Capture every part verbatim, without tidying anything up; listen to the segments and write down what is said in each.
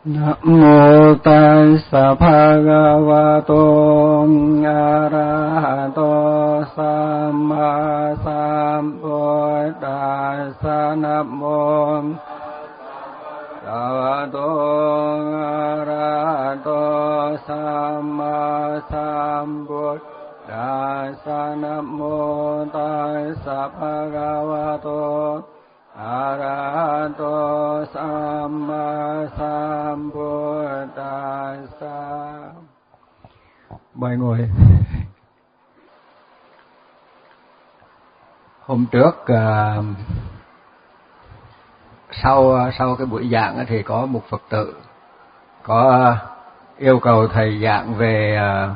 นะโมตัสสะภะคะวะโตอะระหะโตสัมมาสัมพุทธัสสะนะโมอะระหะโตอะระหะโตสัมมาสัมพุทธัสสะนะโมตัสสะภะคะวะโตอะระหะโตสัมมาสัมพุทธัสสะ. Mời ngồi. Hôm trước uh, sau sau cái buổi giảng thì có một Phật tử có yêu cầu thầy giảng về uh,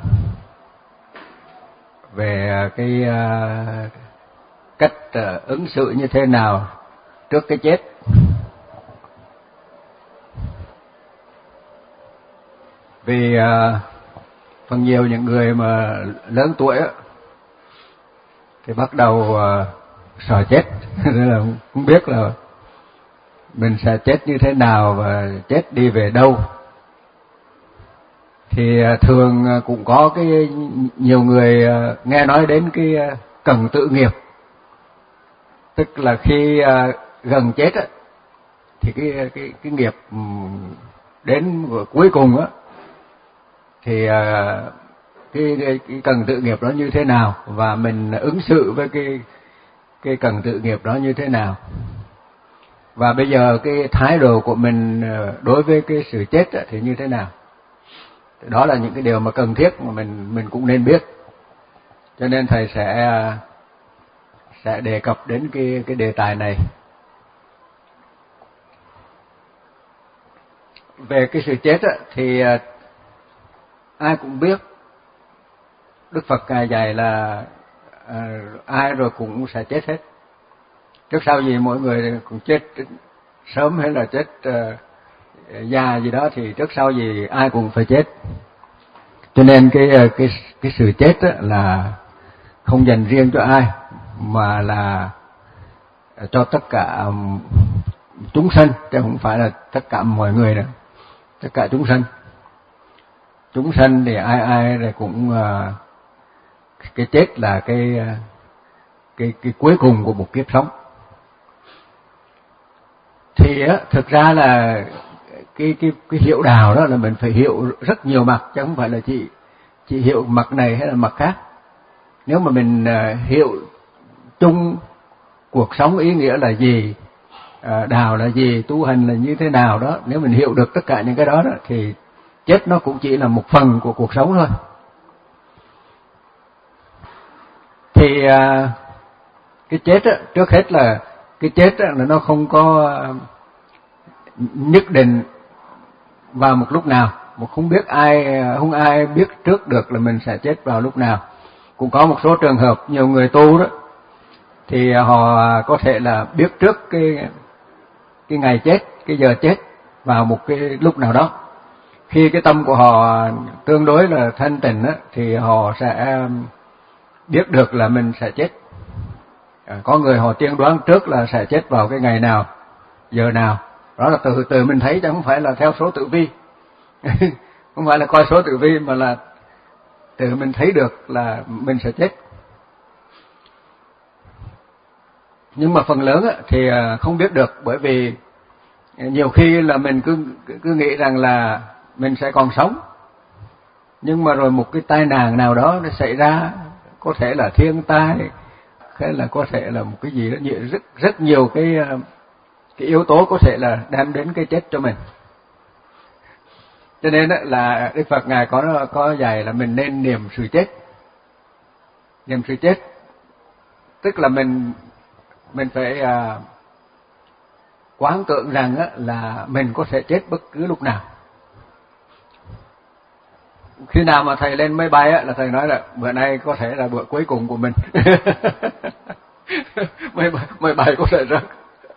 về cái uh, cách uh, ứng xử như thế nào trước cái chết. Vì uh, phần nhiều những người mà lớn tuổi á, thì bắt đầu uh, sợ chết, nên là không biết là mình sẽ chết như thế nào và chết đi về đâu. Thì uh, thường uh, cũng có cái nhiều người uh, nghe nói đến cái uh, cần tự nghiệp, tức là khi uh, gần chết á, thì cái cái cái nghiệp đến cuối cùng á, thì uh, cái, cái cái cần tự nghiệp đó như thế nào và mình ứng xử với cái cái cần tự nghiệp đó như thế nào. Và bây giờ cái thái độ của mình đối với cái sự chết á, thì như thế nào. Đó là những cái điều mà cần thiết mà mình mình cũng nên biết. Cho nên thầy sẽ sẽ đề cập đến cái cái đề tài này. Về cái sự chết á, thì ai cũng biết, Đức Phật Ngài dạy là à, ai rồi cũng sẽ chết hết. Trước sau gì mỗi người cũng chết sớm hay là chết uh, già gì đó, thì trước sau gì ai cũng phải chết. Cho nên cái cái cái sự chết á, là không dành riêng cho ai, mà là cho tất cả chúng sanh, chứ không phải là tất cả mọi người nữa, tất cả chúng sanh. Chúng sanh thì ai ai cũng uh, cái chết là cái cái cái cuối cùng của một kiếp sống. Thì á, thực ra là cái cái cái hiểu đạo đó là mình phải hiểu rất nhiều mặt, chứ không phải là chỉ chỉ hiểu mặt này hay là mặt khác. Nếu mà mình uh, hiểu chung cuộc sống ý nghĩa là gì, uh, đạo là gì, tu hành là như thế nào đó, nếu mình hiểu được tất cả những cái đó, đó thì chết nó cũng chỉ là một phần của cuộc sống thôi. Thì uh, cái chết á, trước hết là cái chết á, là nó không có uh, nhất định vào một lúc nào, mà không biết ai không ai biết trước được là mình sẽ chết vào lúc nào. Cũng có một số trường hợp nhiều người tu đó, thì họ có thể là biết trước cái cái ngày chết, cái giờ chết vào một cái lúc nào đó. Khi cái tâm của họ tương đối là thanh tịnh á, thì họ sẽ biết được là mình sẽ chết. À, có người họ tiên đoán trước là sẽ chết vào cái ngày nào, giờ nào. Đó là từ từ mình thấy, chứ không phải là theo số tử vi. Không phải là coi số tử vi, mà là từ mình thấy được là mình sẽ chết. Nhưng mà phần lớn á, thì không biết được, bởi vì nhiều khi là mình cứ cứ nghĩ rằng là mình sẽ còn sống, nhưng mà rồi một cái tai nạn nào đó nó xảy ra, có thể là thiên tai, hay là có thể là một cái gì đó, rất rất nhiều cái cái yếu tố có thể là đem đến cái chết cho mình. Cho nên là Đức Phật Ngài có có dạy là mình nên niệm sự chết. Niệm sự chết tức là mình mình phải uh, quán tưởng rằng á, là mình có thể chết bất cứ lúc nào. Khi nào mà thầy lên máy bay á, là thầy nói là bữa nay có thể là bữa cuối cùng của mình. máy, bay, máy bay có thể rớt.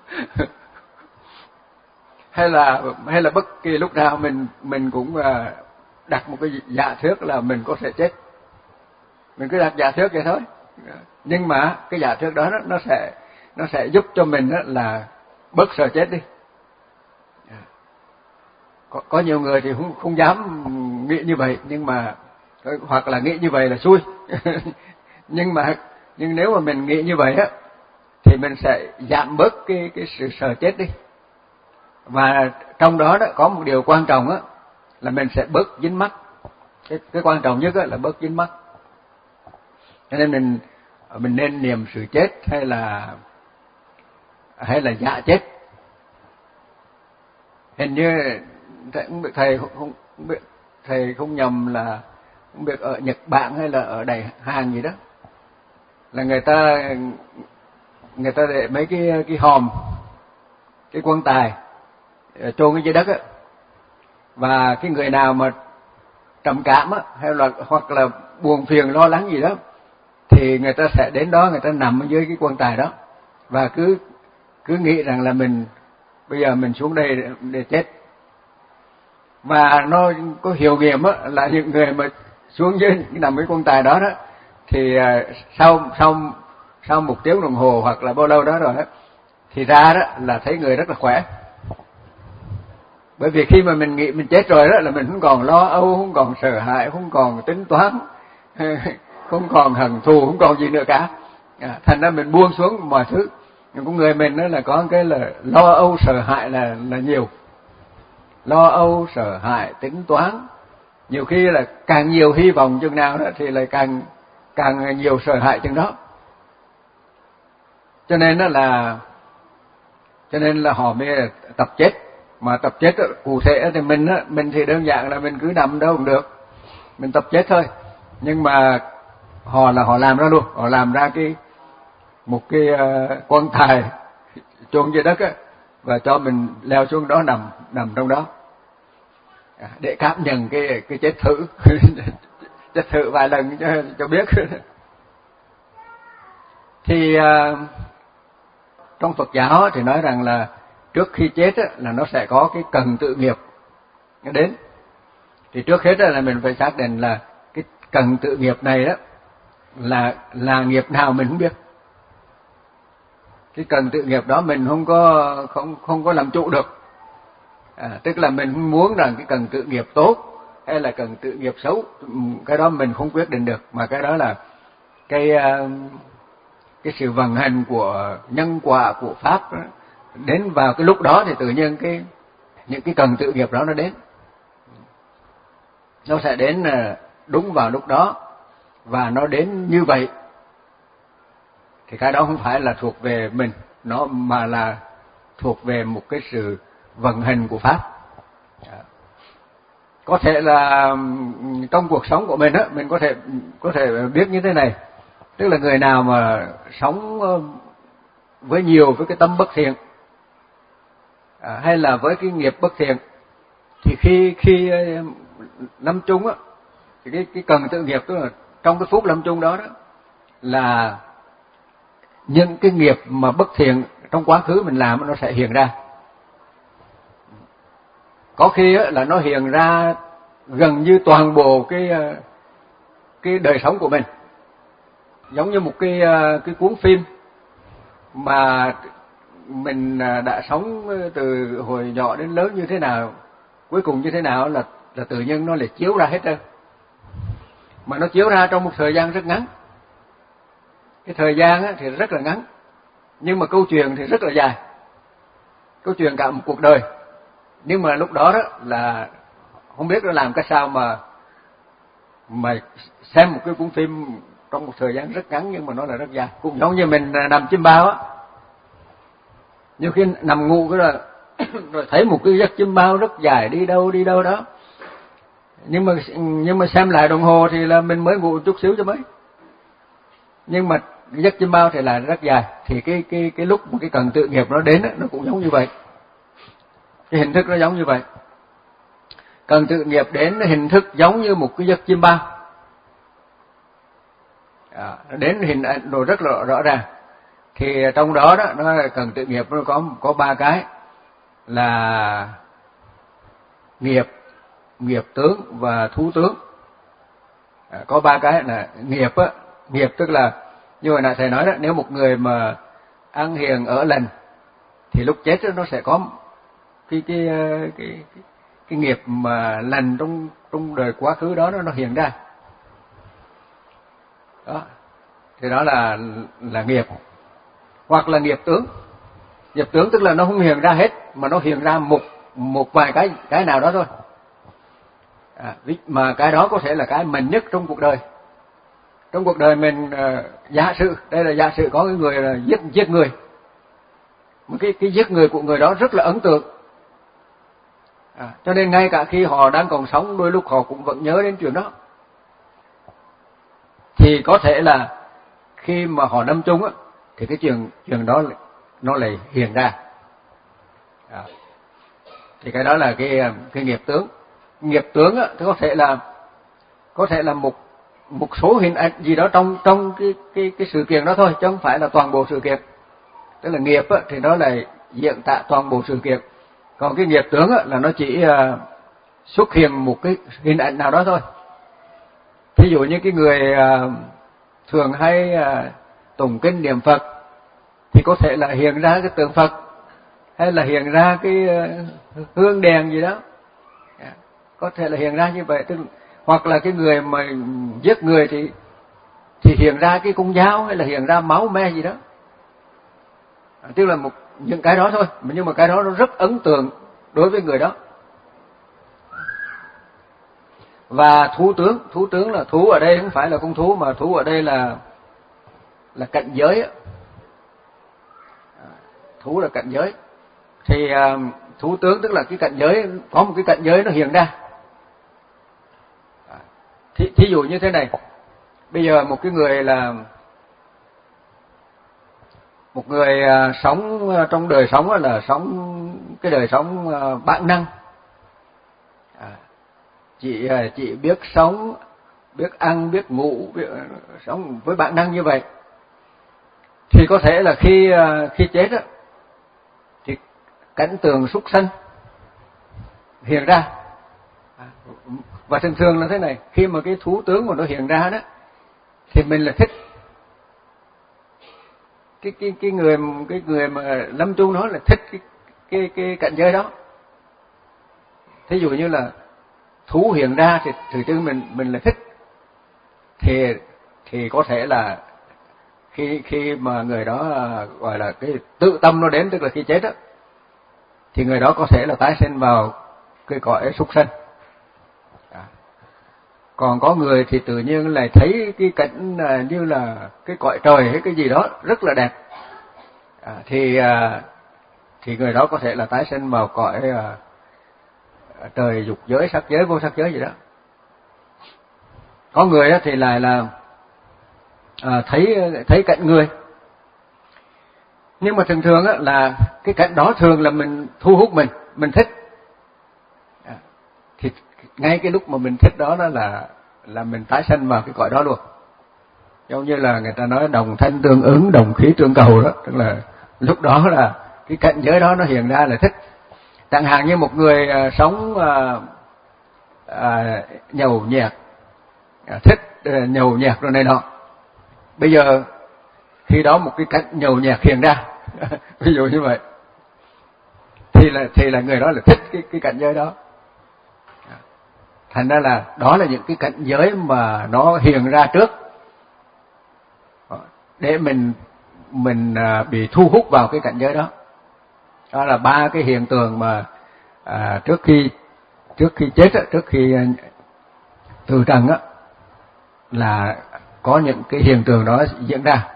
hay là hay là bất kỳ lúc nào mình mình cũng uh, đặt một cái giả thuyết là mình có thể chết. Mình cứ đặt giả thuyết vậy thôi. Nhưng mà cái giả thuyết đó nó sẽ nó sẽ giúp cho mình là bớt sợ chết đi. có, có nhiều người thì không không dám nghĩ như vậy, nhưng mà hoặc là nghĩ như vậy là xui. nhưng mà nhưng nếu mà mình nghĩ như vậy á thì mình sẽ giảm bớt cái cái sự sợ chết đi. Và trong đó đó có một điều quan trọng á là mình sẽ bớt dính mắc. Cái, cái quan trọng nhất á là bớt dính mắc. Cho nên mình mình nên niệm sự chết hay là hay là dạ chết. Hình như thầy không biết, thầy không, không biết thầy không nhầm là không biết ở Nhật Bản hay là ở Đài Hàn gì đó, là người ta người ta để mấy cái cái hòm, cái quan tài chôn ở dưới đất á, và cái người nào mà trầm cảm á hay là hoặc là buồn phiền lo lắng gì đó thì người ta sẽ đến đó, người ta nằm ở dưới cái quan tài đó và cứ cứ nghĩ rằng là mình bây giờ mình xuống đây để, để chết. Và nó có hiệu nghiệm á là những người mà xuống dưới nằm cái quan tài đó đó thì sau sau sau một tiếng đồng hồ hoặc là bao lâu đó rồi đó thì ra đó là thấy người rất là khỏe. Bởi vì khi mà mình nghĩ mình chết rồi đó là mình không còn lo âu, không còn sợ hãi, không còn tính toán, không còn hận thù, không còn gì nữa cả. À, thành ra mình buông xuống mọi thứ. Nhưng con người mình đó là có cái là lo âu sợ hãi là là nhiều. Lo âu sợ hãi, tính toán. Nhiều khi là càng nhiều hy vọng chừng nào đó thì lại càng càng nhiều sợ hãi chừng đó. Cho nên đó là cho nên là họ mới tập chết. Mà tập chết đó, cụ thể thì mình á, mình thì đơn giản là mình cứ nằm đâu cũng được, mình tập chết thôi. Nhưng mà họ là họ làm ra luôn, họ làm ra cái một cái uh, quan tài chôn dưới đất á, và cho mình leo xuống đó nằm nằm trong đó à, để cảm nhận cái cái chết thử, chết thử vài lần cho cho biết. Thì uh, trong Phật giáo thì nói rằng là trước khi chết á, là nó sẽ có cái cần tự nghiệp nó đến. Thì trước hết là mình phải xác định là cái cần tự nghiệp này đó là là nghiệp nào mình không biết. Cái cần tự nghiệp đó mình không có không không có làm chủ được. À, tức là mình không muốn rằng cái cần tự nghiệp tốt hay là cần tự nghiệp xấu, cái đó mình không quyết định được, mà cái đó là cái cái sự vận hành của nhân quả của pháp đó. Đến vào cái lúc đó thì tự nhiên cái những cái cần tự nghiệp đó nó đến, nó sẽ đến đúng vào lúc đó và nó đến như vậy. Thì cái đó không phải là thuộc về mình, nó mà là thuộc về một cái sự vận hành của pháp. Có thể là trong cuộc sống của mình á, mình có thể có thể biết như thế này, tức là người nào mà sống với nhiều với cái tâm bất thiện à, hay là với cái nghiệp bất thiện thì khi khi lâm chung á thì cái cái cần tự nghiệp, tức là trong cái phút lâm chung đó đó là những cái nghiệp mà bất thiện trong quá khứ mình làm nó sẽ hiện ra. Có khi á, là nó hiện ra gần như toàn bộ cái cái đời sống của mình, giống như một cái cái cuốn phim mà mình đã sống từ hồi nhỏ đến lớn như thế nào, cuối cùng như thế nào là là tự nhiên nó lại chiếu ra hết trơn. Mà nó chiếu ra trong một thời gian rất ngắn. Cái thời gian á, thì rất là ngắn, nhưng mà câu chuyện thì rất là dài. Câu chuyện cả một cuộc đời. Nhưng mà lúc đó đó là không biết nó làm cái sao mà mà xem một cái cuốn phim trong một thời gian rất ngắn nhưng mà nó là rất dài. Cũng giống như mình nằm chim bao á, nhiều khi nằm ngủ cái rồi rồi thấy một cái giấc chim bao rất dài, đi đâu đi đâu đó, nhưng mà nhưng mà xem lại đồng hồ thì là mình mới ngủ chút xíu cho mấy. Nhưng mà giấc chim bao thì là rất dài. Thì cái cái cái lúc một cái cần tự nghiệp nó đến đó, nó cũng giống như vậy. Cái hình thức nó giống như vậy. Cần tự nghiệp đến hình thức giống như một cái giấc chim bao. À, đến hình ảnh đồ rất là rõ ràng. Thì trong đó đó nó cần tự nghiệp nó có có ba cái là nghiệp, nghiệp tướng và thú tướng. À, có ba cái là nghiệp á, nghiệp tức là như hồi nãy thầy nói đó, nếu một người mà ăn hiền ở lành thì lúc chết đó, nó sẽ có cái cái cái cái, cái nghiệp mà lành trong trong đời quá khứ đó nó, nó hiện ra. Đó. Thì đó là là nghiệp. Hoặc là nghiệp tướng. Nghiệp tướng tức là nó không hiện ra hết, mà nó hiện ra một một vài cái cái nào đó thôi. À, mà cái đó có thể là cái mạnh nhất trong cuộc đời. Trong cuộc đời mình, uh, giả sử, đây là giả sử có cái người là giết giết người. Một cái cái giết người của người đó rất là ấn tượng. À, cho nên ngay cả khi họ đang còn sống, đôi lúc họ cũng vẫn nhớ đến chuyện đó. Thì có thể là khi mà họ đâm chung á, thì cái chuyện chuyện đó nó lại hiện ra. À, thì cái đó là cái cái nghiệp tướng. Nghiệp tướng á, thì có thể là có thể là một một số hình ảnh gì đó trong trong cái cái cái sự kiện đó thôi, chứ không phải là toàn bộ sự kiện. Tức là nghiệp á, thì nó là diễn tả toàn bộ sự kiện. Còn cái nghiệp tướng á, là nó chỉ uh, xuất hiện một cái hình ảnh nào đó thôi. Ví dụ như cái người uh, thường hay uh, tụng kinh niệm Phật thì có thể là hiện ra cái tượng Phật, hay là hiện ra cái uh, hương đèn gì đó. Yeah. Có thể là hiện ra như vậy. Tức, hoặc là cái người mà giết người thì thì hiện ra cái cung dao, hay là hiện ra máu me gì đó. À, tức là một những cái đó thôi, nhưng mà cái đó nó rất ấn tượng đối với người đó. Và thú tướng, thú tướng là thú ở đây không phải là con thú, mà thú ở đây là là cảnh giới. Thú là cảnh giới. Thì uh, thú tướng tức là cái cảnh giới, có một cái cảnh giới nó hiện ra. Thí, thí dụ như thế này, bây giờ một cái người là một người uh, sống uh, trong đời sống là sống cái đời sống uh, bản năng, à, chỉ uh, chỉ biết sống, biết ăn, biết ngủ, biết, uh, sống với bản năng như vậy, thì có thể là khi uh, khi chết á, thì cảnh tượng súc sanh hiện ra. À, và thường thường là thế này, khi mà cái thú tướng mà nó hiện ra đó, thì mình là thích cái cái cái người cái người mà lâm chung nó là thích cái cái cái cảnh giới đó. Thí dụ như là thú hiện ra thì tự nhiên mình mình là thích, thì thì có thể là khi khi mà người đó gọi là cái tự tâm nó đến, tức là khi chết đó, thì người đó có thể là tái sinh vào cái cõi súc sanh. À. Còn có người thì tự nhiên lại thấy cái cảnh như là cái cõi trời hay cái gì đó rất là đẹp. À, thì à, thì người đó có thể là tái sinh vào cõi à, trời dục giới, sắc giới, vô sắc giới gì đó. Có người thì lại là à, thấy thấy cảnh người, nhưng mà thường thường là cái cảnh đó thường là mình thu hút mình, mình thích. À, thì ngay cái lúc mà mình thích đó đó là là mình tái sanh vào cái cõi đó luôn. Giống như là người ta nói đồng thanh tương ứng, đồng khí tương cầu đó, tức là lúc đó là cái cảnh giới đó nó hiện ra là thích. Chẳng hạn như một người à, sống à, à, nhậu nhẹt, à, thích à, nhậu nhẹt rồi này nọ. Bây giờ khi đó một cái cảnh nhậu nhẹt hiện ra, ví dụ như vậy, thì là thì là người đó là thích cái cái cảnh giới đó. Thành ra là đó là những cái cảnh giới mà nó hiện ra trước để mình mình bị thu hút vào cái cảnh giới đó. Đó là ba cái hiện tượng mà à, trước khi trước khi chết á, trước khi từ trần á, là có những cái hiện tượng đó diễn ra.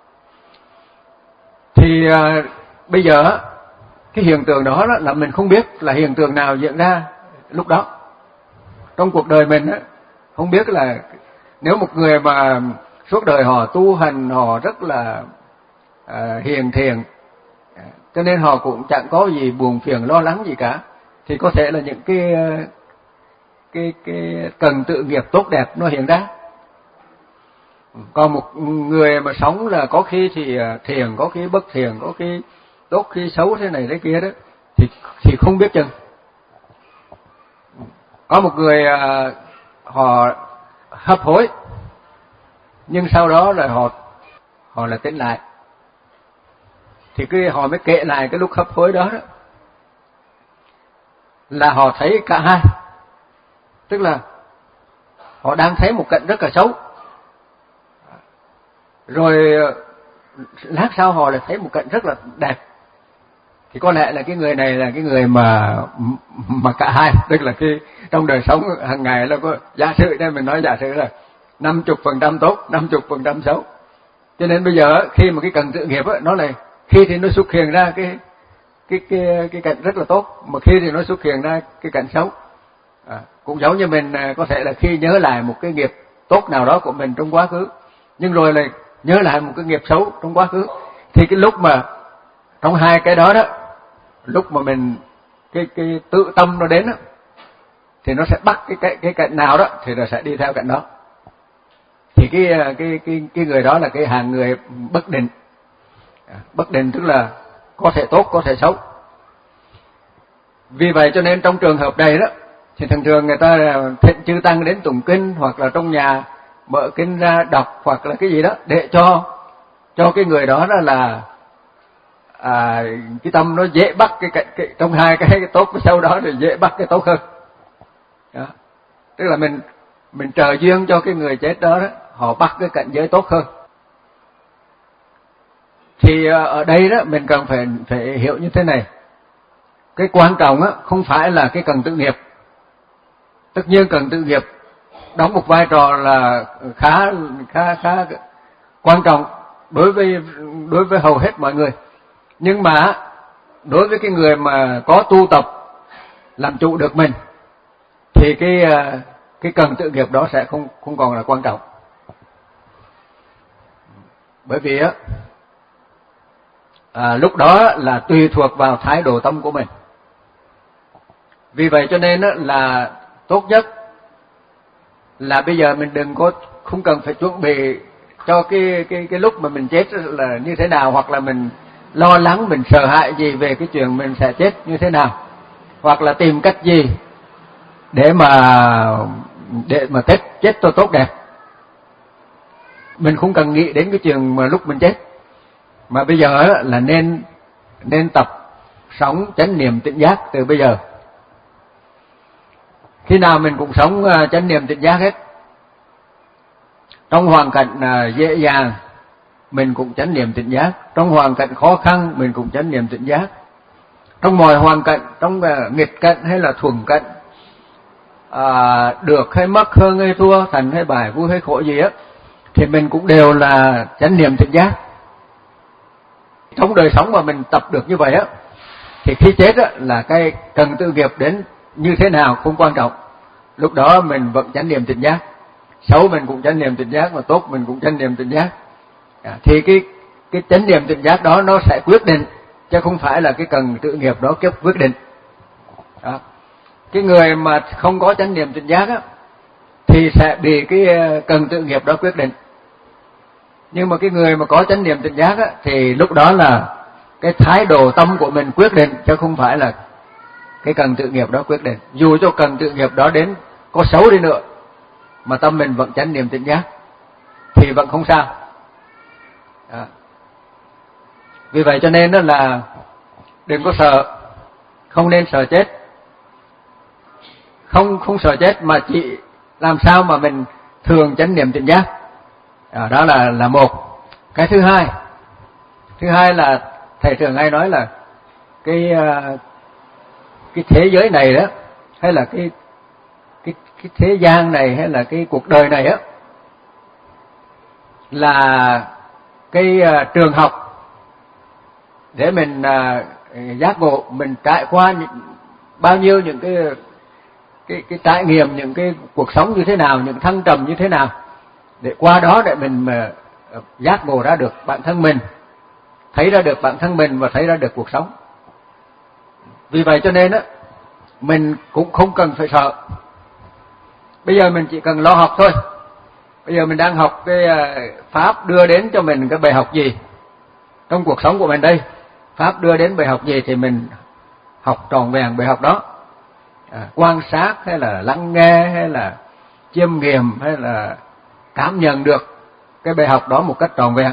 Thì à, bây giờ cái hiện tượng đó, đó là mình không biết là hiện tượng nào diễn ra lúc đó trong cuộc đời mình á, không biết là nếu một người mà suốt đời họ tu hành, họ rất là à, hiền thiện, cho nên họ cũng chẳng có gì buồn phiền lo lắng gì cả, thì có thể là những cái cái cái cần tự nghiệp tốt đẹp nó hiện ra. Còn một người mà sống là có khi thì thiền, có khi bất thiền, có khi tốt khi xấu thế này thế kia đó, thì thì không biết chừng. Có một người họ hấp hối, nhưng sau đó là họ họ là tỉnh lại, thì cái họ mới kể lại cái lúc hấp hối đó đó. là họ thấy cả hai. Tức là họ đang thấy một cảnh rất là xấu, rồi lát sau họ lại thấy một cảnh rất là đẹp. Thì có lẽ là cái người này là cái người mà mà cả hai, tức là cái trong đời sống hàng ngày là có, giả sử nên mình nói giả sử là năm mươi phần trăm tốt, năm mươi phần trăm xấu. Cho nên bây giờ khi mà cái cần tự nghiệp ấy, nó này khi thì nó xuất hiện ra cái cái cái cái cảnh rất là tốt, mà khi thì nó xuất hiện ra cái cảnh xấu. À, cũng giống như mình có thể là khi nhớ lại một cái nghiệp tốt nào đó của mình trong quá khứ, nhưng rồi lại nhớ lại một cái nghiệp xấu trong quá khứ, thì cái lúc mà trong hai cái đó đó, lúc mà mình cái cái tự tâm nó đến đó, thì nó sẽ bắt cái cái cái cảnh nào đó thì nó sẽ đi theo cảnh đó. Thì cái cái cái cái người đó là cái hàng người bất định. À, bất định tức là có thể tốt có thể xấu. Vì vậy cho nên trong trường hợp này đó thì thường thường người ta thịnh chư tăng đến tụng kinh, hoặc là trong nhà mở kinh ra đọc, hoặc là cái gì đó để cho cho cái người đó đó là à, cái tâm nó dễ bắt cái, cái, cái trong hai cái, cái tốt cái xấu đó thì dễ bắt cái tốt hơn. Đó. Tức là mình mình trợ duyên cho cái người chết đó, đó họ bắt cái cảnh giới tốt hơn. Thì ở đây đó mình cần phải phải hiểu như thế này. Cái quan trọng á không phải là cái cần tự nghiệp. Tất nhiên cần tự nghiệp đóng một vai trò là khá khá khá quan trọng đối với đối với hầu hết mọi người. Nhưng mà đối với cái người mà có tu tập làm chủ được mình thì cái cái cần tự nghiệp đó sẽ không không còn là quan trọng. Bởi vì á à, lúc đó là tùy thuộc vào thái độ tâm của mình. Vì vậy cho nên á là tốt nhất là bây giờ mình đừng có không cần phải chuẩn bị cho cái cái cái lúc mà mình chết là như thế nào, hoặc là mình lo lắng, mình sợ hãi gì về cái chuyện mình sẽ chết như thế nào, hoặc là tìm cách gì để mà để mà chết chết cho tốt đẹp. Mình không cần nghĩ đến cái chuyện mà lúc mình chết, mà bây giờ là nên nên tập sống chánh niệm tỉnh giác từ bây giờ. Khi nào mình cũng sống chánh niệm tỉnh giác hết. Trong hoàn cảnh dễ dàng mình cũng chánh niệm tỉnh giác, trong hoàn cảnh khó khăn mình cũng chánh niệm tỉnh giác. Trong mọi hoàn cảnh, trong nghịch cảnh hay là thuận cảnh, à, được hay mất, hơn hay thua, thành hay bại, vui hay khổ gì á, thì mình cũng đều là chánh niệm tỉnh giác. Trong đời sống mà mình tập được như vậy á, thì khi chết á là cái cần tự nghiệp đến như thế nào không quan trọng. Lúc đó mình vẫn chánh niệm tỉnh giác. Xấu mình cũng chánh niệm tỉnh giác, mà tốt mình cũng chánh niệm tỉnh giác. À, thì cái cái chánh niệm tỉnh giác đó nó sẽ quyết định, chứ không phải là cái cần tự nghiệp đó kết quyết định. Đó. Cái người mà không có chánh niệm tỉnh giác á thì sẽ bị cái cần tự nghiệp đó quyết định. Nhưng mà cái người mà có chánh niệm tỉnh giác á thì lúc đó là cái thái độ tâm của mình quyết định, chứ không phải là cái cần tự nghiệp đó quyết định. Dù cho cần tự nghiệp đó đến có xấu đi nữa mà tâm mình vẫn chánh niệm tỉnh giác thì vẫn không sao. Đó. Vì vậy cho nên đó là đừng có sợ, không nên sợ chết. Không không sợ chết mà chỉ làm sao mà mình thường chánh niệm tỉnh giác. À, đó là là một. Cái thứ hai, thứ hai là thầy thường hay nói là cái cái thế giới này đó, hay là cái cái cái thế gian này, hay là cái cuộc đời này á, là cái uh, trường học để mình uh, giác ngộ, mình trải qua những, bao nhiêu những cái cái cái trải nghiệm, những cái cuộc sống như thế nào, những thăng trầm như thế nào, để qua đó để mình mà uh, giác ngộ ra được bản thân mình, thấy ra được bản thân mình và thấy ra được cuộc sống. Vì vậy cho nên á mình cũng không cần phải sợ. Bây giờ mình chỉ cần lo học thôi. Bây giờ mình đang học cái pháp đưa đến cho mình cái bài học gì trong cuộc sống của mình đây, pháp đưa đến bài học gì thì mình học trọn vẹn bài học đó. À, quan sát hay là lắng nghe hay là chiêm nghiệm hay là cảm nhận được cái bài học đó một cách trọn vẹn.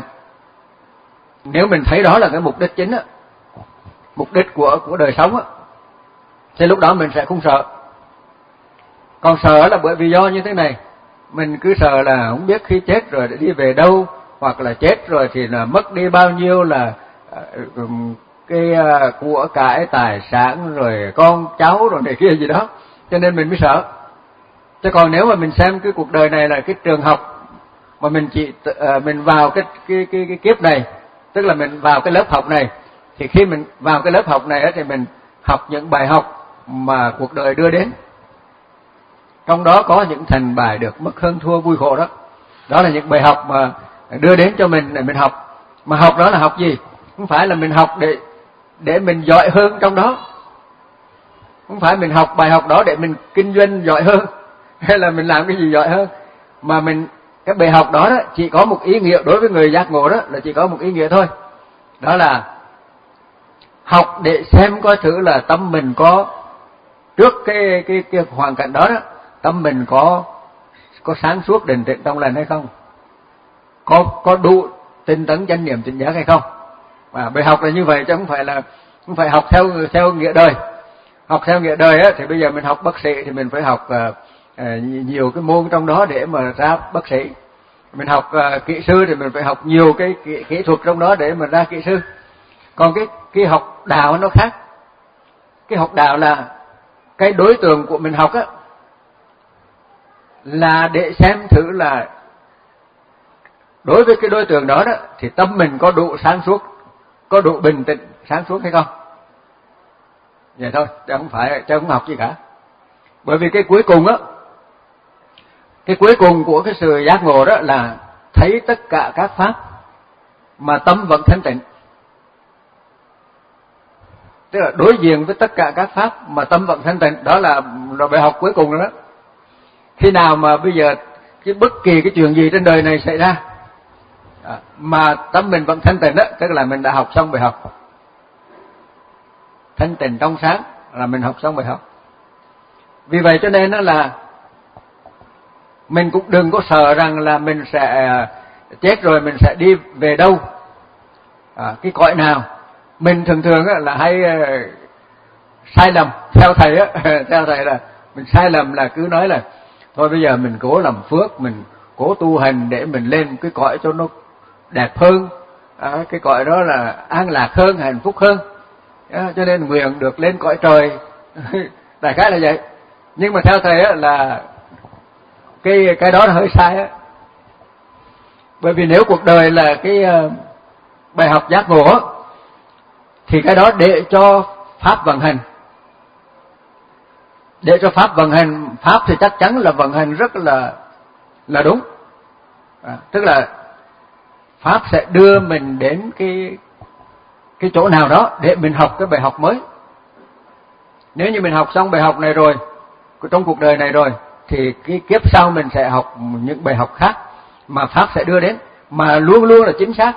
Nếu mình thấy đó là cái mục đích chính á, mục đích của của đời sống á, thì lúc đó mình sẽ không sợ. Còn sợ là bởi vì do như thế này, mình cứ sợ là không biết khi chết rồi để đi về đâu, hoặc là chết rồi thì là mất đi bao nhiêu là cái của cải tài sản rồi con cháu rồi này kia gì đó, cho nên mình mới sợ. Chứ còn nếu mà mình xem cái cuộc đời này là cái trường học mà mình chỉ mình vào cái cái cái cái kiếp này, tức là mình vào cái lớp học này, thì khi mình vào cái lớp học này thì mình học những bài học mà cuộc đời đưa đến. Trong đó có những thành bài được, mất hơn thua vui khổ đó. Đó là những bài học mà đưa đến cho mình để mình học. Mà học đó là học gì? Không phải là mình học để để mình giỏi hơn trong đó. Không phải mình học bài học đó để mình kinh doanh giỏi hơn hay là mình làm cái gì giỏi hơn, mà mình cái bài học đó, đó chỉ có một ý nghĩa đối với người giác ngộ, đó là chỉ có một ý nghĩa thôi. Đó là học để xem coi thử là tâm mình có trước cái cái cái hoàn cảnh đó đó, tâm mình có có sáng suốt định tĩnh trong lành hay không, có có đủ tinh tấn chánh niệm tỉnh giác hay không. Và bài học là như vậy, chứ không phải là không phải học theo theo nghĩa đời. Học theo nghĩa đời á thì bây giờ mình học bác sĩ thì mình phải học uh, uh, nhiều cái môn trong đó để mà ra bác sĩ. Mình học uh, kỹ sư thì mình phải học nhiều cái kỹ, kỹ thuật trong đó để mà ra kỹ sư. Còn cái cái học đạo nó khác. Cái học đạo là cái đối tượng của mình học á là để xem thử là đối với cái đối tượng đó đó thì tâm mình có đủ sáng suốt, có đủ bình tĩnh sáng suốt hay không. Vậy thôi, chứ không phải chứ không học gì cả. Bởi vì cái cuối cùng á, cái cuối cùng của cái sự giác ngộ đó là thấy tất cả các pháp mà tâm vẫn thanh tịnh. Tức là đối diện với tất cả các pháp mà tâm vẫn thanh tịnh, đó là, là bài học cuối cùng đó. Khi nào mà bây giờ cái bất kỳ cái chuyện gì trên đời này xảy ra mà tâm mình vẫn thanh tịnh đó, tức là mình đã học xong bài học. Thanh tịnh trong sáng là mình học xong bài học. Vì vậy cho nên đó là mình cũng đừng có sợ rằng là mình sẽ chết rồi mình sẽ đi về đâu, à, cái cõi nào. Mình thường thường là hay sai lầm theo thầy á, theo thầy là mình sai lầm là cứ nói là thôi bây giờ mình cố làm phước, mình cố tu hành để mình lên cái cõi cho nó đẹp hơn, à, cái cõi đó là an lạc hơn, hạnh phúc hơn, à, cho nên nguyện được lên cõi trời. Đại khái là vậy. Nhưng mà theo thầy á là cái cái đó là hơi sai á. Bởi vì nếu cuộc đời là cái uh, bài học giác ngộ á, thì cái đó để cho pháp vận hành. Để cho pháp vận hành, pháp thì chắc chắn là vận hành rất là là đúng. À, tức là pháp sẽ đưa mình đến cái cái chỗ nào đó để mình học cái bài học mới. Nếu như mình học xong bài học này rồi, trong cuộc đời này rồi, thì cái kiếp sau mình sẽ học những bài học khác mà pháp sẽ đưa đến, mà luôn luôn là chính xác.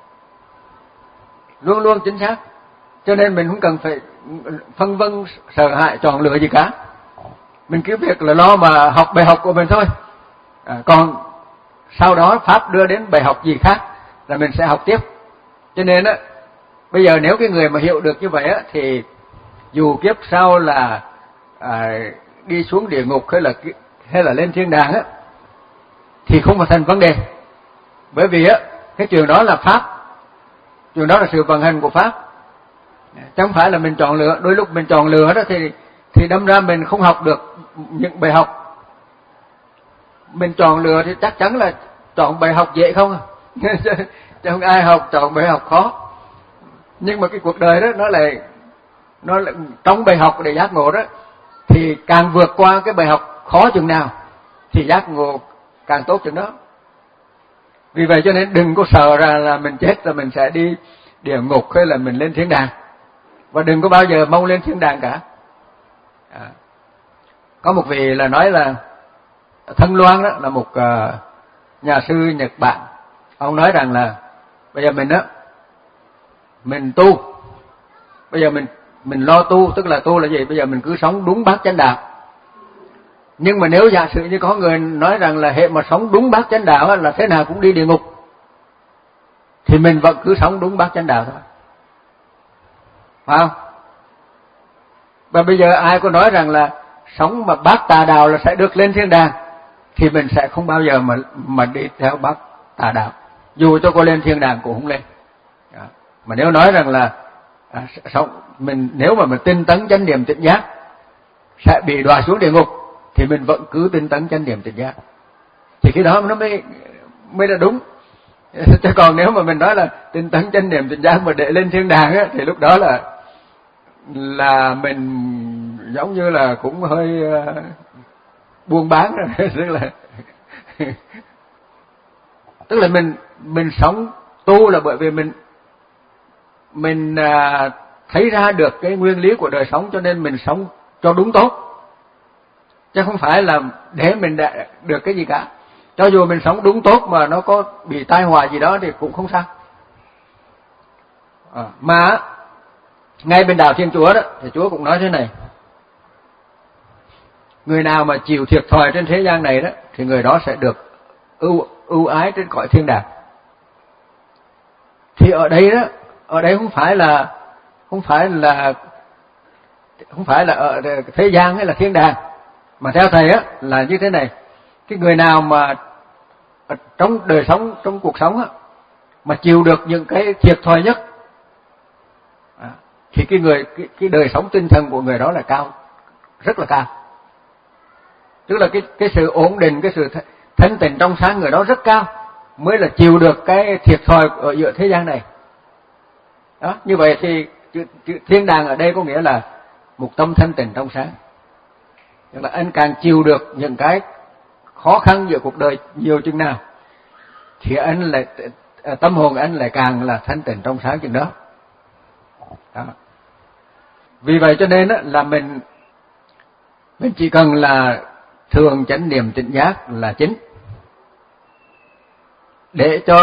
Luôn luôn chính xác. Cho nên mình không cần phải phân vân sợ hãi chọn lựa gì cả. Mình cứ việc là lo mà học bài học của mình thôi. À, còn sau đó pháp đưa đến bài học gì khác là mình sẽ học tiếp. Cho nên á, bây giờ nếu cái người mà hiểu được như vậy á, thì dù kiếp sau là à, đi xuống địa ngục hay là hay là lên thiên đàng á, thì không phải thành vấn đề. Bởi vì á, cái chuyện đó là pháp, chuyện đó là sự vận hành của pháp, chứ không phải là mình chọn lựa. Đôi lúc mình chọn lựa đó thì thì đâm ra mình không học được những bài học. Mình chọn lựa thì chắc chắn là chọn bài học dễ không à? Chứ không ai học chọn bài học khó. Nhưng mà cái cuộc đời đó nó lại nó lại, trong bài học để giác ngộ đó thì càng vượt qua cái bài học khó chừng nào thì giác ngộ càng tốt chừng đó. Vì vậy cho nên đừng có sợ ra là mình chết rồi mình sẽ đi địa ngục hay là mình lên thiên đàng, và đừng có bao giờ mong lên thiên đàng cả. À, có một vị là nói là Thân Loan đó là một uh, nhà sư Nhật Bản. Ông nói rằng là bây giờ mình á, mình tu, bây giờ mình mình lo tu, tức là tu là gì? Bây giờ mình cứ sống đúng bát chánh đạo. Nhưng mà nếu giả sử như có người nói rằng là hệ mà sống đúng bát chánh đạo là thế nào cũng đi địa ngục, thì mình vẫn cứ sống đúng bát chánh đạo thôi, phải không? Và bây giờ ai có nói rằng là sống mà bác tà đạo là sẽ được lên thiên đàng, thì mình sẽ không bao giờ mà mà đi theo bác tà đạo, dù cho có lên thiên đàng cũng không lên. Đó. Mà nếu nói rằng là à, sống mình nếu mà mình tinh tấn chánh niệm tỉnh giác sẽ bị đọa xuống địa ngục, thì mình vẫn cứ tinh tấn chánh niệm tỉnh giác, thì cái đó nó mới mới là đúng. Chứ còn nếu mà mình nói là tinh tấn chánh niệm tỉnh giác mà để lên thiên đàng á, thì lúc đó là là mình giống như là cũng hơi uh, buôn bán rồi. tức là tức là mình mình sống tu là bởi vì mình mình uh, thấy ra được cái nguyên lý của đời sống, cho nên mình sống cho đúng tốt, chứ không phải là để mình đạt được cái gì cả. Cho dù mình sống đúng tốt mà nó có bị tai họa gì đó thì cũng không sao. À, mà ngay bên đạo Thiên Chúa đó thì Chúa cũng nói thế này: người nào mà chịu thiệt thòi trên thế gian này đó thì người đó sẽ được ưu ưu ái trên cõi thiên đàng. Thì ở đây đó, ở đây không phải là không phải là không phải là ở thế gian hay là thiên đàng, mà theo thầy á là như thế này: cái người nào mà trong đời sống, trong cuộc sống á, mà chịu được những cái thiệt thòi nhất à, thì cái người cái, cái đời sống tinh thần của người đó là cao, rất là cao. Tức là cái cái sự ổn định, cái sự thanh tịnh trong sáng người đó rất cao, mới là chịu được cái thiệt thòi ở giữa thế gian này. Đó, như vậy thì thiên đàng ở đây có nghĩa là một tâm thanh tịnh trong sáng. Tức là anh càng chịu được những cái khó khăn giữa cuộc đời nhiều chừng nào thì anh lại tâm hồn anh lại càng là thanh tịnh trong sáng chừng đó. Đó. Vì vậy cho nên là mình mình chỉ cần là thường chánh niệm tỉnh giác là chính, để cho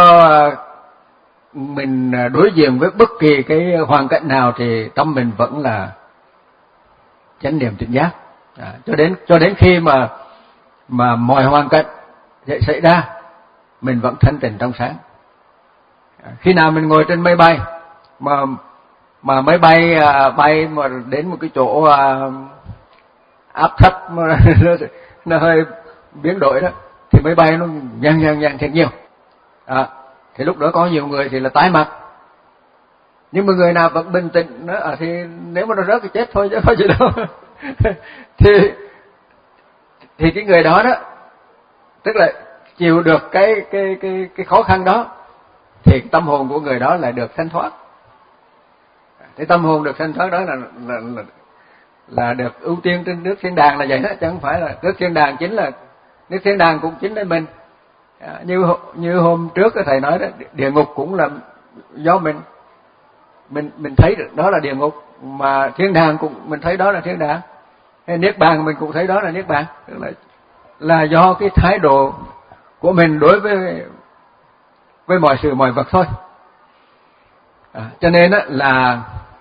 mình đối diện với bất kỳ cái hoàn cảnh nào thì tâm mình vẫn là chánh niệm tỉnh giác. À, cho đến cho đến khi mà mà mọi hoàn cảnh xảy ra mình vẫn thanh tịnh trong sáng. À, khi nào mình ngồi trên máy bay mà mà máy bay à, bay mà đến một cái chỗ à, áp thấp mà nó, nó hơi biến đổi đó, thì máy bay nó nhăn nhăn nhăn thật nhiều. À, thì lúc đó có nhiều người thì là tái mặt, nhưng mà người nào vẫn bình tĩnh nó à, thì nếu mà nó rớt thì chết thôi chứ có gì đâu. thì thì cái người đó đó, tức là chịu được cái cái cái cái khó khăn đó, thì tâm hồn của người đó lại được thanh thoát. Cái tâm hồn được thanh thoát đó là là là, là được ưu tiên trên nước thiên đàng là vậy đó, chứ không phải là nước thiên đàng chính là nước thiên đàng cũng chính là mình. À, như như hôm trước thầy nói đó, địa ngục cũng là do mình mình mình thấy được đó là địa ngục, mà thiên đàng cũng mình thấy đó là thiên đàng, niết bàn mình cũng thấy đó là niết bàn, tức là là do cái thái độ của mình đối với với mọi sự mọi vật thôi. À, cho nên á là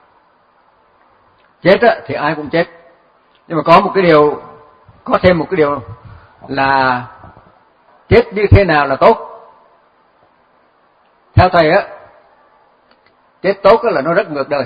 chết á thì ai cũng chết, nhưng mà có một cái điều, có thêm một cái điều là chết như thế nào là tốt. Theo thầy á, chết tốt là nó rất ngược đời.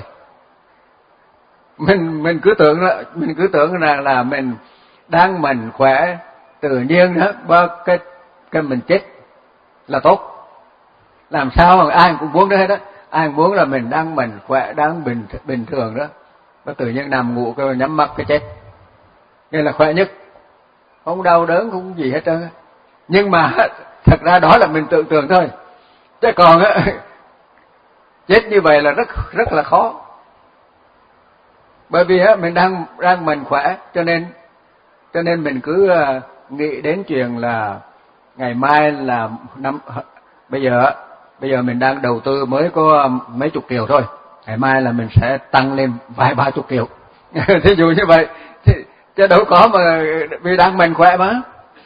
Mình mình cứ tưởng là mình cứ tưởng rằng là mình đang mạnh khỏe tự nhiên đó, ba cái cái mình chết là tốt. Làm sao mà ai cũng muốn đó hết đó, ai cũng muốn là mình đang mạnh khỏe, đang bình bình thường đó, và tự nhiên nằm ngủ cái nhắm mắt cái chết, đây là khỏe nhất, không đau đớn không gì hết trơn. Nhưng mà thật ra đó là mình tưởng tượng thôi, chứ còn á chết như vậy là rất rất là khó. Bởi vì á mình đang đang mạnh khỏe, cho nên cho nên mình cứ nghĩ đến chuyện là ngày mai là năm bây giờ bây giờ mình đang đầu tư mới có mấy chục triệu thôi, ngày mai là mình sẽ tăng lên vài ba chục triệu. Thí dụ như vậy thì chứ đâu có mà vì đang mạnh khỏe mà.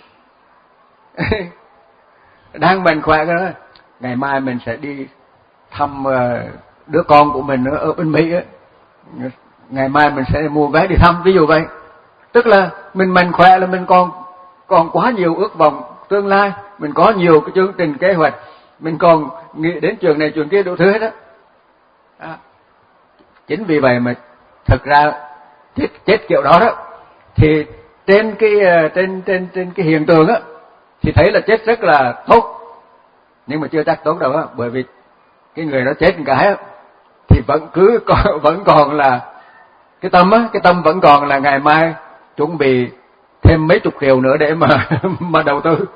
Đang mạnh khỏe đó, ngày mai mình sẽ đi thăm đứa con của mình ở bên Mỹ ấy, ngày mai mình sẽ mua vé đi thăm, ví dụ vậy. Tức là mình mạnh khỏe là mình còn còn quá nhiều ước vọng tương lai, mình có nhiều cái chương trình kế hoạch, mình còn nghĩ đến chuyện này chuyện kia đủ thứ hết đó. À, chính vì vậy mà thật ra chết chết kiểu đó đó, thì trên cái trên trên trên cái hiện tượng á thì thấy là chết rất là tốt, nhưng mà chưa chắc tốt đâu á, bởi vì cái người đó chết một cái á, thì vẫn cứ còn, vẫn còn là cái tâm á, cái tâm vẫn còn là ngày mai chuẩn bị thêm mấy chục triệu nữa để mà mà đầu tư,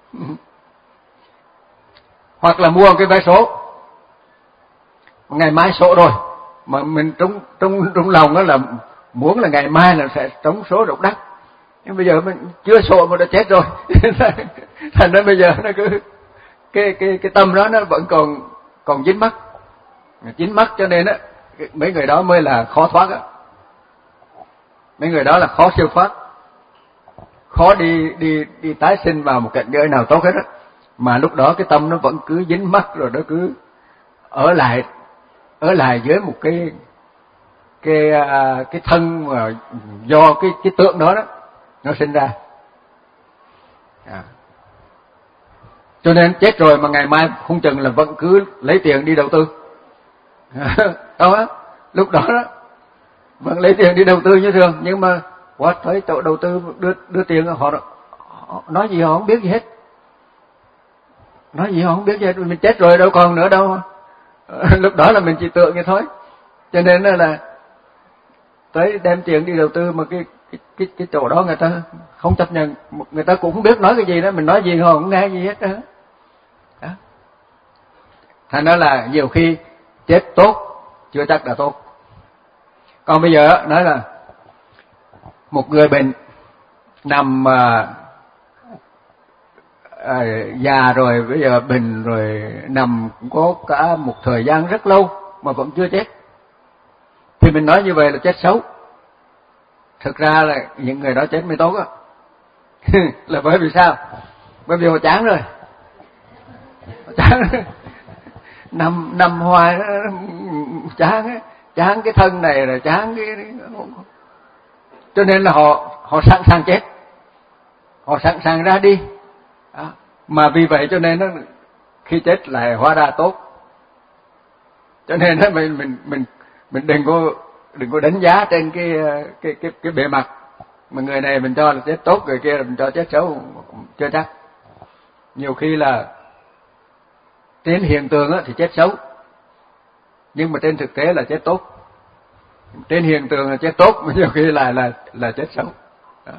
hoặc là mua cái vé số, ngày mai số rồi mà mình trong trong trong lòng đó là muốn là ngày mai là sẽ trúng số độc đắc, nhưng bây giờ mình chưa số mà đã chết rồi thành ra bây giờ nó cứ cái cái cái tâm đó nó vẫn còn còn dính mắc dính mắc cho nên á mấy người đó mới là khó thoát á, mấy người đó là khó siêu thoát, khó đi đi đi tái sinh vào một cảnh giới nào tốt hết á, mà lúc đó cái tâm nó vẫn cứ dính mắc rồi nó cứ ở lại ở lại dưới một cái cái cái thân mà do cái cái tượng đó đó nó sinh ra. À. Cho nên chết rồi mà ngày mai không chừng là vẫn cứ lấy tiền đi đầu tư. Đó á, lúc đó đó vẫn lấy tiền đi đầu tư như thường, nhưng mà quá thấy chỗ đầu tư đưa đưa tiền họ, họ nói gì họ không biết gì hết. Nói gì họ không biết gì hết, mình chết rồi đâu còn nữa đâu. Lúc đó là mình chỉ tưởng như thôi. Cho nên là tới đem tiền đi đầu tư mà cái cái cái, cái chỗ đó người ta không chấp nhận, người ta cũng không biết nói cái gì đó, mình nói gì họ không nghe gì hết đó. Đó. Thành ra là nhiều khi chết tốt chưa chắc là tốt. Còn bây giờ nói là một người bệnh nằm à, à, già rồi, bây giờ bệnh rồi nằm có cả một thời gian rất lâu mà vẫn chưa chết, thì mình nói như vậy là chết xấu. Thực ra là những người đó chết mới tốt á. Là bởi vì sao? Bởi vì họ chán rồi, họ chán rồi. nằm nằm hoài đó, chán ấy. Chán cái thân này rồi chán cái, cho nên là họ họ sẵn sàng chết, họ sẵn sàng ra đi. Đó. Mà vì vậy cho nên nó khi chết lại hóa ra tốt. Cho nên đó mình mình mình mình đừng có đừng có đánh giá trên cái cái cái cái bề mặt, mà người này mình cho là chết tốt, người kia là mình cho chết xấu, chưa chắc. Nhiều khi là trên hiện tượng thì chết xấu, nhưng mà trên thực tế là chết tốt. Trên hiện tượng là chết tốt, mà nhiều khi lại là là chết xấu. Đó.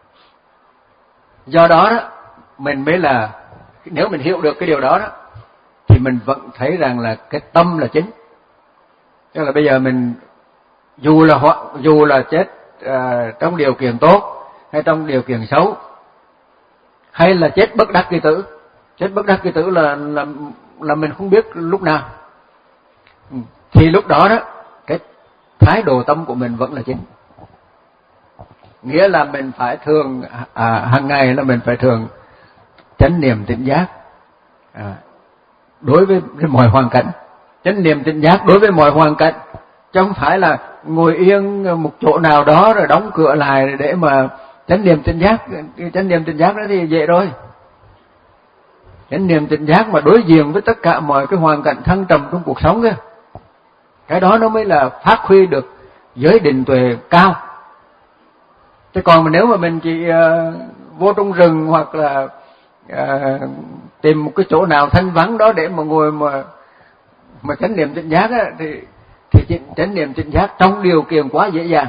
Do đó đó mình mới là, nếu mình hiểu được cái điều đó đó thì mình vẫn thấy rằng là cái tâm là chính. Tức là bây giờ mình dù là dù là chết uh, trong điều kiện tốt hay trong điều kiện xấu, hay là chết bất đắc kỳ tử. Chết bất đắc kỳ tử là là là mình không biết lúc nào. Thì lúc đó đó cái thái độ tâm của mình vẫn là chính. Nghĩa là mình phải thường à, hàng ngày là mình phải thường chánh niệm tỉnh giác à, đối với, với mọi hoàn cảnh. Chánh niệm tỉnh giác đối với mọi hoàn cảnh, chứ không phải là ngồi yên một chỗ nào đó rồi đóng cửa lại để mà chánh niệm tỉnh giác. Chánh niệm tỉnh giác đó thì dễ rồi. Chánh niệm tỉnh giác mà đối diện với tất cả mọi cái hoàn cảnh thăng trầm trong cuộc sống kia, cái đó nó mới là phát huy được giới định tuệ cao. Chứ còn mà nếu mà mình chỉ uh, vô trong rừng hoặc là uh, tìm một cái chỗ nào thanh vắng đó để mà ngồi mà mà chánh niệm tỉnh giác á, thì thì chánh niệm tỉnh giác trong điều kiện quá dễ dàng,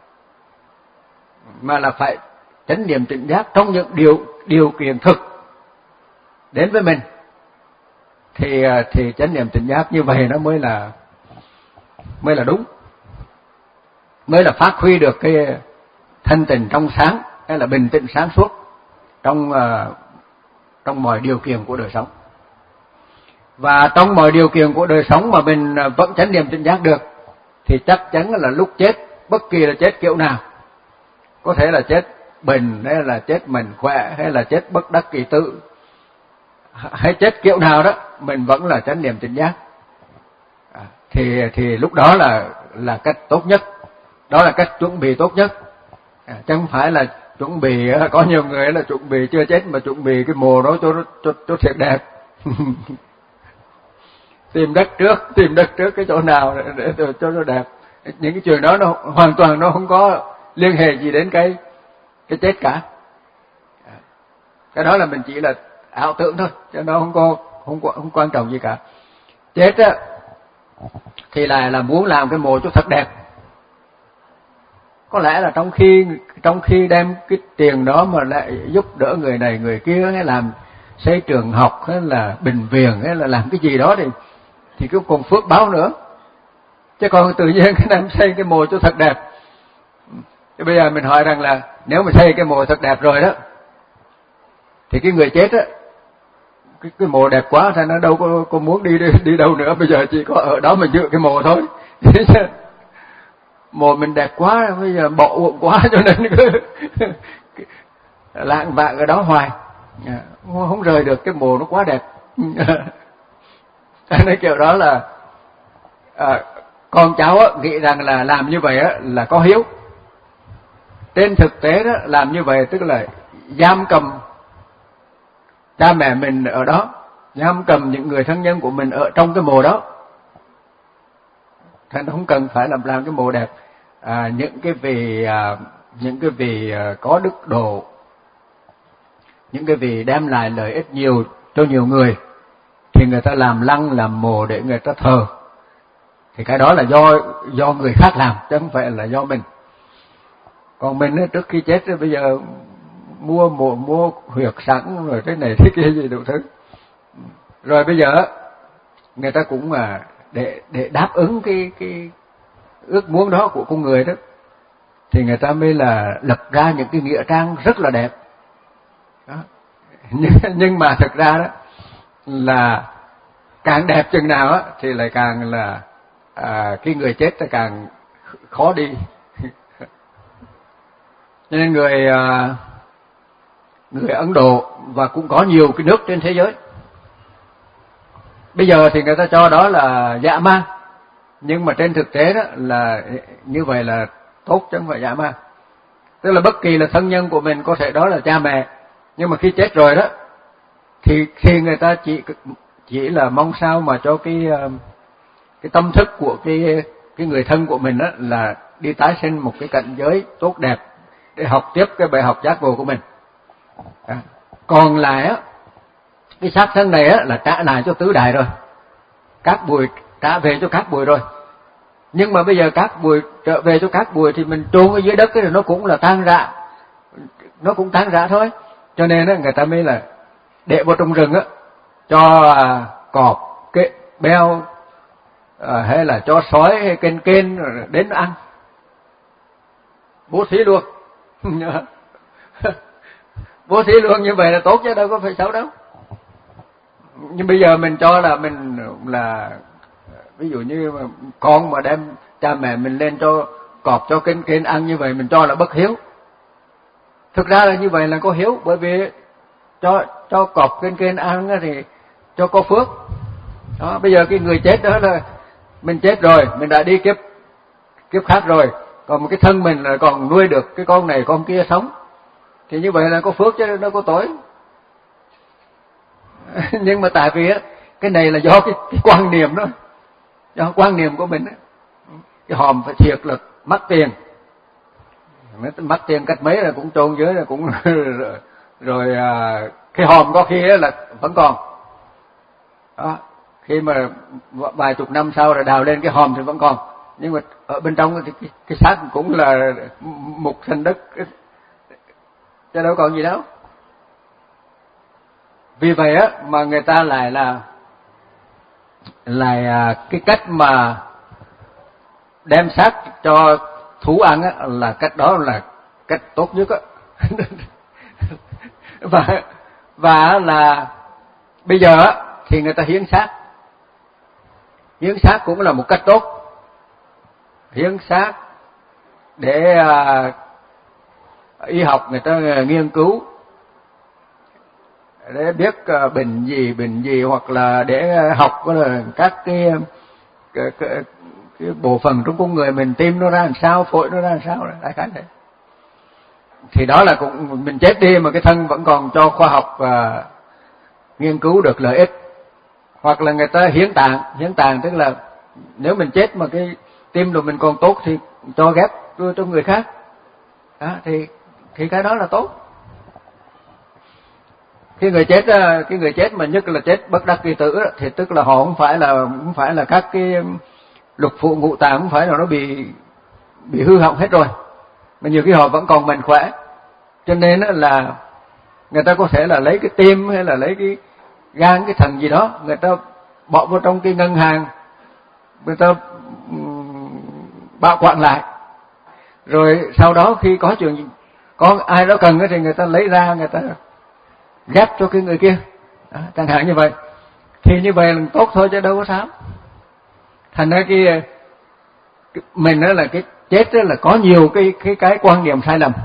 mà là phải chánh niệm tỉnh giác trong những điều điều kiện thực đến với mình, thì thì chánh niệm tỉnh giác như vậy nó mới là mới là đúng, mới là phát huy được cái thanh tịnh trong sáng, hay là bình tĩnh sáng suốt trong uh, trong mọi điều kiện của đời sống. Và trong mọi điều kiện của đời sống mà mình vẫn chánh niệm tỉnh giác được thì chắc chắn là lúc chết, bất kỳ là chết kiểu nào, có thể là chết bệnh hay là chết mình khỏe hay là chết bất đắc kỳ tử hay chết kiểu nào đó, mình vẫn là chánh niệm tỉnh giác. À, thì thì lúc đó là là cách tốt nhất, đó là cách chuẩn bị tốt nhất. À, chứ không phải là chuẩn bị, có nhiều người là chuẩn bị chưa chết mà chuẩn bị cái mồ đó cho cho cho thiệt đẹp. Tìm đất trước, tìm đất trước cái chỗ nào để, để cho nó đẹp. Những cái chuyện đó nó hoàn toàn nó không có liên hệ gì đến cái cái chết cả. Cái đó là mình chỉ là ảo tưởng thôi, chứ nó không có không có không quan trọng gì cả. Chết á thì lại là muốn làm cái mồ cho thật đẹp. Có lẽ là trong khi trong khi đem cái tiền đó mà lại giúp đỡ người này người kia, hay làm xây trường học, hay là bệnh viện, hay là làm cái gì đó thì thì cứ còn phước báo nữa. Chứ còn tự nhiên cái đem xây cái mồ cho thật đẹp. Thì bây giờ mình hỏi rằng là nếu mà xây cái mồ thật đẹp rồi đó, thì cái người chết á, cái cái mồ đẹp quá thì nó đâu có, có muốn đi, đi đi đâu nữa, bây giờ chỉ có ở đó mà giữ cái mồ thôi. Mồ mình đẹp quá, bây giờ bộ uổng quá, cho nên cứ lạng vạng ở đó hoài, không rời được cái mồ nó quá đẹp. Nên kiểu đó là à, con cháu á, nghĩ rằng là làm như vậy á, là có hiếu. Trên thực tế đó, làm như vậy tức là giam cầm cha mẹ mình ở đó, giam cầm những người thân nhân của mình ở trong cái mồ đó. Thành không cần phải làm làm cái mồ đẹp. À, những cái vị à, những cái vị à, có đức độ, những cái vị đem lại lợi ích nhiều cho nhiều người, thì người ta làm lăng làm mồ để người ta thờ. Thì cái đó là do do người khác làm, chứ không phải là do mình. Còn mình trước khi chết bây giờ mua mồ mua huyệt sẵn rồi cái này thế kia gì đủ thứ. Rồi bây giờ người ta cũng mà để để đáp ứng cái cái ước muốn đó của con người đó, thì người ta mới là lập ra những cái nghĩa trang rất là đẹp đó. Nhưng, nhưng mà thực ra đó là càng đẹp chừng nào á thì lại càng là à, cái người chết là càng khó đi. Cho nên người à, người Ấn Độ và cũng có nhiều cái nước trên thế giới bây giờ thì người ta cho đó là dã man, nhưng mà trên thực tế đó là như vậy là tốt chứ không phải dã man. Tức là bất kỳ là thân nhân của mình, có thể đó là cha mẹ, nhưng mà khi chết rồi đó thì khi người ta chỉ chỉ là mong sao mà cho cái cái tâm thức của cái cái người thân của mình đó là đi tái sinh một cái cảnh giới tốt đẹp để học tiếp cái bài học giác ngộ của mình. À, còn lại á, cái xác thân này á là trả lại cho tứ đại rồi, các bụi trả về cho các bụi rồi. Nhưng mà bây giờ các bụi trở về cho các bụi thì mình chôn ở dưới đất cái rồi nó cũng là tan rã, nó cũng tan rã thôi. Cho nên á người ta mới là để vào trong rừng á, cho à, cọp, cái beo à, hay là cho sói hay kên kên đến ăn, bố thí luôn. Bố thí luôn, như vậy là tốt chứ đâu có phải xấu đâu. Nhưng bây giờ mình cho là mình là ví dụ như mà con mà đem cha mẹ mình lên cho cọp cho kên kên ăn, như vậy mình cho là bất hiếu. Thực ra là như vậy là có hiếu, bởi vì cho cho cọp kên kên ăn thì cho có phước. Đó, bây giờ cái người chết đó là mình chết rồi, mình đã đi kiếp kiếp khác rồi, còn một cái thân mình là còn nuôi được cái con này con kia sống, thì như vậy là có phước chứ đâu có tội. Nhưng mà tại vì á cái này là do cái, cái quan niệm đó, do quan niệm của mình đó. Cái hòm phải thiệt là mắc tiền, mắc tiền cách mấy là cũng chôn dưới là cũng rồi, rồi à, cái hòm có khi là vẫn còn đó, khi mà vài chục năm sau rồi đào lên cái hòm thì vẫn còn, nhưng mà ở bên trong thì cái, cái xác cũng là mục thành đất chứ đâu còn gì đâu. Vì vậy á mà người ta lại là lại à, cái cách mà đem xác cho thú ăn á là cách đó là cách tốt nhất á. và và là bây giờ á thì người ta hiến xác, hiến xác cũng là một cách tốt. Hiến xác để à, y học người ta nghiên cứu để biết uh, bệnh gì bệnh gì, hoặc là để học là các cái, cái, cái, cái bộ phận trong con người mình, tim nó ra làm sao, phổi nó ra làm sao, đại khái thế. Thì đó là cũng mình chết đi mà cái thân vẫn còn cho khoa học uh, nghiên cứu được lợi ích. Hoặc là người ta hiến tạng, hiến tạng tức là nếu mình chết mà cái tim của mình còn tốt thì cho ghép cho, cho người khác. Đó, thì thì cái đó là tốt. Cái người chết cái người chết mà nhất là chết bất đắc kỳ tử thì tức là họ không phải là không phải là các cái lục phủ ngũ tạng không phải là nó bị bị hư hỏng hết rồi, mà nhiều khi họ vẫn còn mạnh khỏe, cho nên là người ta có thể là lấy cái tim hay là lấy cái gan cái thận gì đó, người ta bỏ vào trong cái ngân hàng, người ta bảo quản lại, rồi sau đó khi có chuyện có ai đó cần thì người ta lấy ra người ta ghép cho cái người kia. Đó, chẳng hạn như vậy thì như vậy là tốt thôi chứ đâu có sao. Thành ra cái, cái mình đó là cái chết đó là có nhiều cái cái cái quan niệm sai lầm.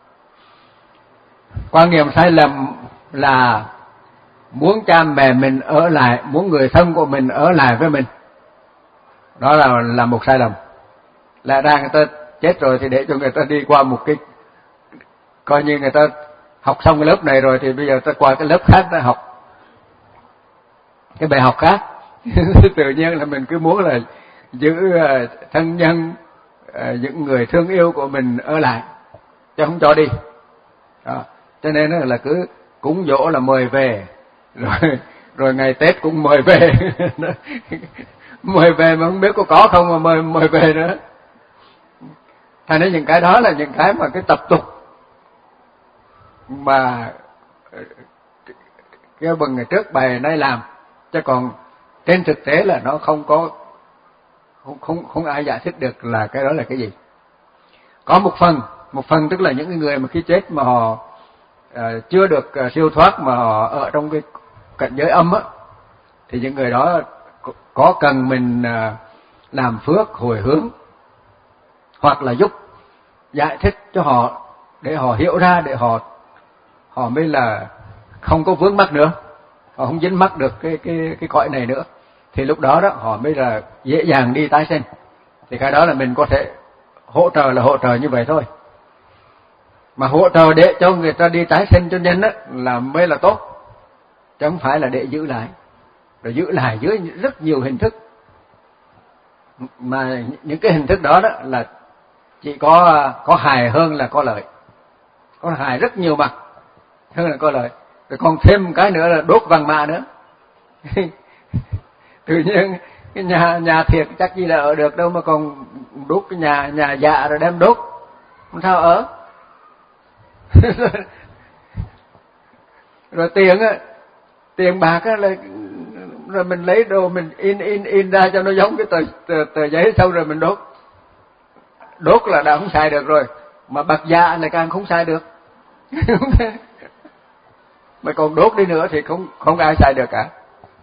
Quan niệm sai lầm là muốn cha mẹ mình ở lại, muốn người thân của mình ở lại với mình, đó là là một sai lầm. Lẽ ra người ta chết rồi thì để cho người ta đi qua một cái, coi như người ta học xong cái lớp này rồi thì bây giờ ta qua cái lớp khác ta học cái bài học khác. Tự nhiên là mình cứ muốn là giữ thân nhân, những người thương yêu của mình ở lại chứ không cho đi. Đó. Cho nên là cứ cúng dỗ là mời về, rồi rồi ngày Tết cũng mời về. Mời về mà không biết có có không mà mời mời về nữa. Thành ra những cái đó là những cái mà cái tập tục mà cái bần ngày trước bài nay làm, chứ còn trên thực tế là nó không có không không không ai giải thích được là cái đó là cái gì. Có một phần một phần tức là những người mà khi chết mà họ uh, chưa được uh, siêu thoát mà họ ở trong cái cảnh giới âm á, thì những người đó có cần mình uh, làm phước hồi hướng hoặc là giúp giải thích cho họ để họ hiểu ra, để họ họ mới là không có vướng mắc nữa, họ không dính mắc được cái cái cái cõi này nữa, thì lúc đó đó họ mới là dễ dàng đi tái sinh. Thì cái đó là mình có thể hỗ trợ là hỗ trợ như vậy thôi. Mà hỗ trợ để cho người ta đi tái sinh cho nhanh đó là mới là tốt, chứ không phải là để giữ lại. Rồi giữ lại dưới rất nhiều hình thức, mà những cái hình thức đó đó là chỉ có có hại hơn là có lợi, có hại rất nhiều mặt hơn là có lợi. Rồi còn thêm cái nữa là đốt vàng mã nữa. Tự nhiên cái nhà nhà thiệt chắc gì là ở được đâu mà còn đốt cái nhà nhà dạ rồi đem đốt, không sao ở. Rồi tiền á, tiền bạc á là rồi mình lấy đồ mình in in in ra cho nó giống cái tờ tờ, tờ giấy, xong rồi mình đốt. Đốt là đã không xài được rồi, mà bạc dạ này càng không xài được. Mà còn đốt đi nữa thì không không ai xài được cả.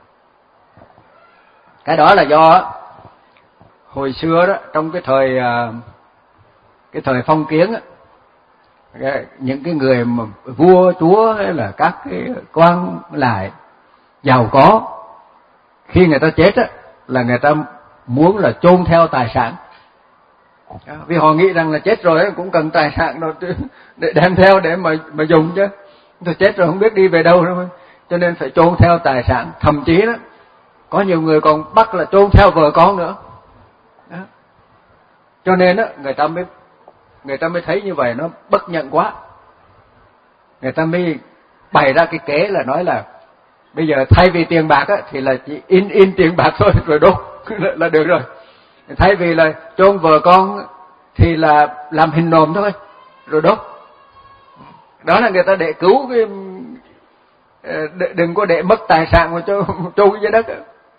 Cái đó là do hồi xưa đó, trong cái thời cái thời phong kiến á, những cái người mà vua chúa hay là các cái quan lại giàu có, khi người ta chết á là người ta muốn là chôn theo tài sản. Vì họ nghĩ rằng là chết rồi cũng cần tài sản đó để đem theo để mà mà dùng chứ. Tôi chết rồi không biết đi về đâu đâu, cho nên phải chôn theo tài sản. Thậm chí đó có nhiều người còn bắt là chôn theo vợ con nữa. Đó. Cho nên đó người ta mới người ta mới thấy như vậy nó bất nhận quá. Người ta mới bày ra cái kế là nói là bây giờ thay vì tiền bạc á thì là chỉ in in tiền bạc thôi rồi đốt là được rồi. Thay vì là chôn vợ con thì là làm hình nòm thôi rồi đốt. Đó là người ta để cứu cái, đừng có để mất tài sản mà cho chôn dưới đất.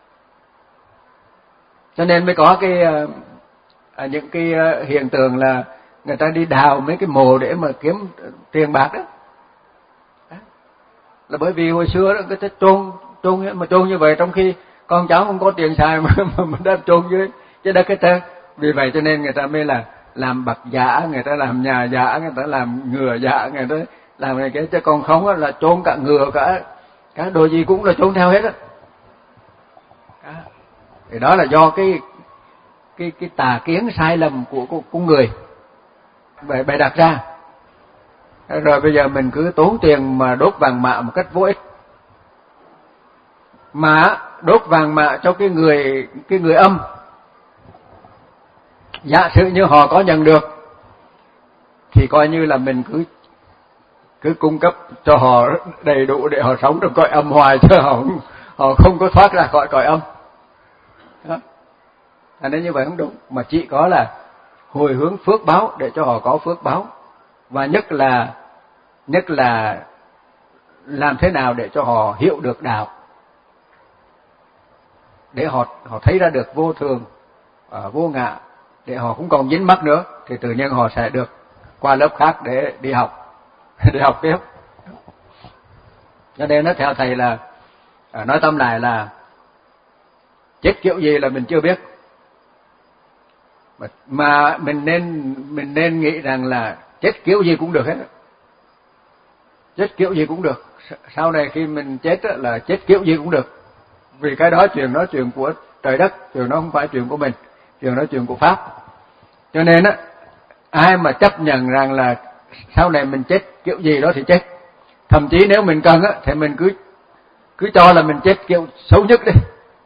Cho nên mới có cái những cái hiện tượng là người ta đi đào mấy cái mồ để mà kiếm tiền bạc đó. Đó là bởi vì hồi xưa đó người ta chôn chôn mà chôn như vậy, trong khi con cháu không có tiền xài mà mà đem chôn dưới dưới đất cái trơn. Vì vậy cho nên người ta mới là làm bạc giả, người ta làm nhà giả, người ta làm ngựa giả, người ta làm này cái, chứ còn không là chôn cả ngựa cả cả đồ gì cũng là chôn theo hết á. Đó. Thì đó là do cái cái cái tà kiến sai lầm của của, của người bày bày đặt ra. Rồi bây giờ mình cứ tốn tiền mà đốt vàng mã một cách vô ích. Mà đốt vàng mã cho cái người cái người âm Giả sử như họ có nhận được thì coi như là mình cứ cứ cung cấp cho họ đầy đủ để họ sống trong cõi âm hoài, chứ họ họ không có thoát ra khỏi cõi âm. Đó. À, nên như vậy không đúng, mà chỉ có là hồi hướng phước báo để cho họ có phước báo, và nhất là nhất là làm thế nào để cho họ hiểu được đạo, để họ họ thấy ra được vô thường, uh, vô ngã, để họ không còn dính mắc nữa, thì tự nhiên họ sẽ được qua lớp khác để đi học để học tiếp. Cho nên nó theo thầy là uh, nói tóm lại là chết kiểu gì là mình chưa biết, mà mình nên mình nên nghĩ rằng là chết kiểu gì cũng được hết, chết kiểu gì cũng được. Sau này khi mình chết là chết kiểu gì cũng được, vì cái đó chuyện đó chuyện của trời đất, chuyện đó không phải chuyện của mình, chuyện đó chuyện của pháp. Cho nên á, ai mà chấp nhận rằng là sau này mình chết kiểu gì đó thì chết, thậm chí nếu mình cần á thì mình cứ cứ cho là mình chết kiểu xấu nhất đi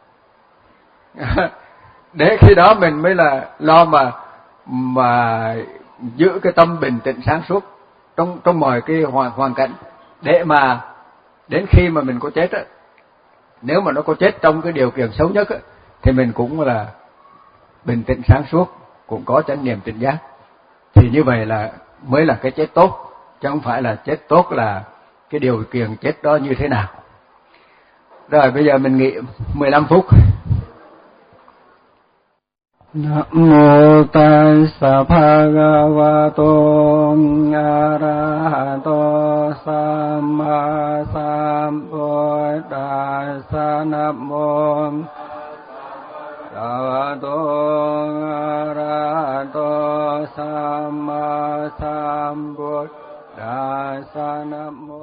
để khi đó mình mới là lo mà mà giữ cái tâm bình tĩnh sáng suốt trong trong mọi cái hoàn hoàn cảnh, để mà đến khi mà mình có chết á, nếu mà nó có chết trong cái điều kiện xấu nhất á, thì mình cũng là bình tĩnh sáng suốt, cũng có chánh niệm tỉnh giác. Thì như vậy là mới là cái chết tốt, chứ không phải là chết tốt là cái điều kiện chết đó như thế nào. Rồi bây giờ mình nghỉ mười lăm phút. Namo tassa bhagavato arahato samma sambuddhassa. Namo bhagavato arahato samma sambuddhassa. Namo